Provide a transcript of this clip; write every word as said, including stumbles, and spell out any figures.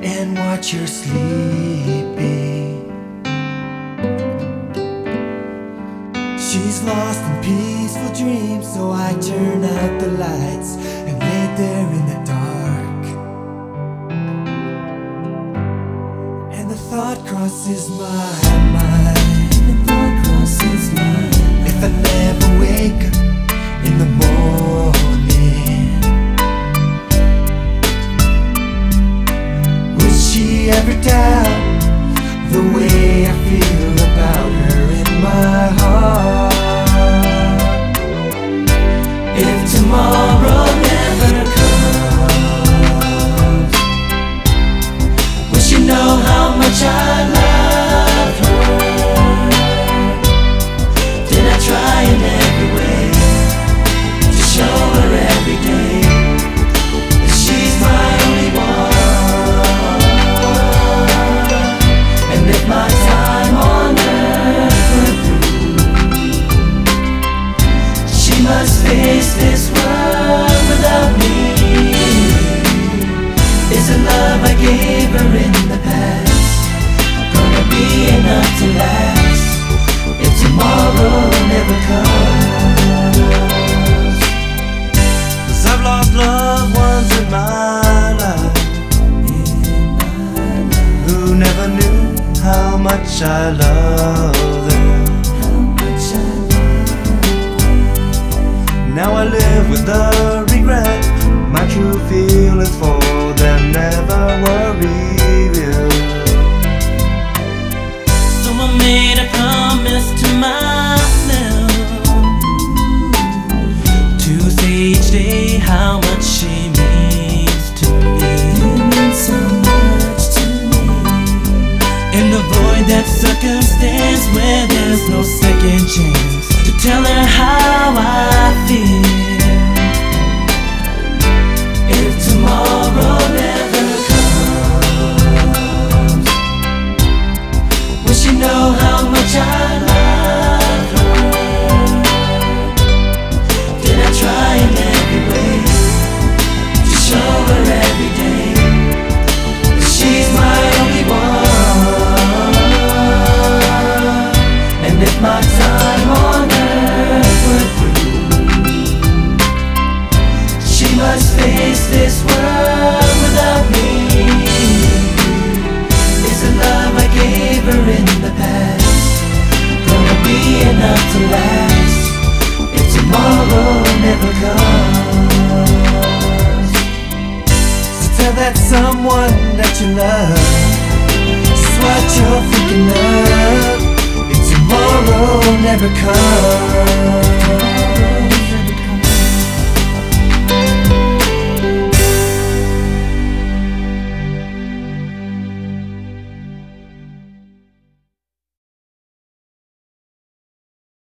and watch her sleeping. She's lost in peaceful dreams, so I turn out the lights and lay there in the dark. And the thought crosses my mind, the thought crosses my mind. If I never wake up in the morning, will she ever doubt the way I feel about her in my heart? If tomorrow never comes, will she know how much I love her? Did I try in every way to show her every day that she's my only one? And if my time on earth were through, she must face this world without me. Is the love I gave her in the past gonna be enough to last if tomorrow never comes? 'Cause I've lost loved ones in my life, who never knew how much I love them. Now I live with the regret. My true feelings for them never were revealed. So I made a promise to myself to say each day how much she means to me. You mean so much to me. And avoid that circumstance where there's no second chance to tell her how I feel. If tomorrow never comes, will she know how much I love her? Did I try in every way to show her every day that she's my only one? And if my time on earth were through, she must face this world without me. Is the love I gave her in the past gonna be enough to last if tomorrow never comes? So tell that someone that you love just what you're thinking of if tomorrow never comes.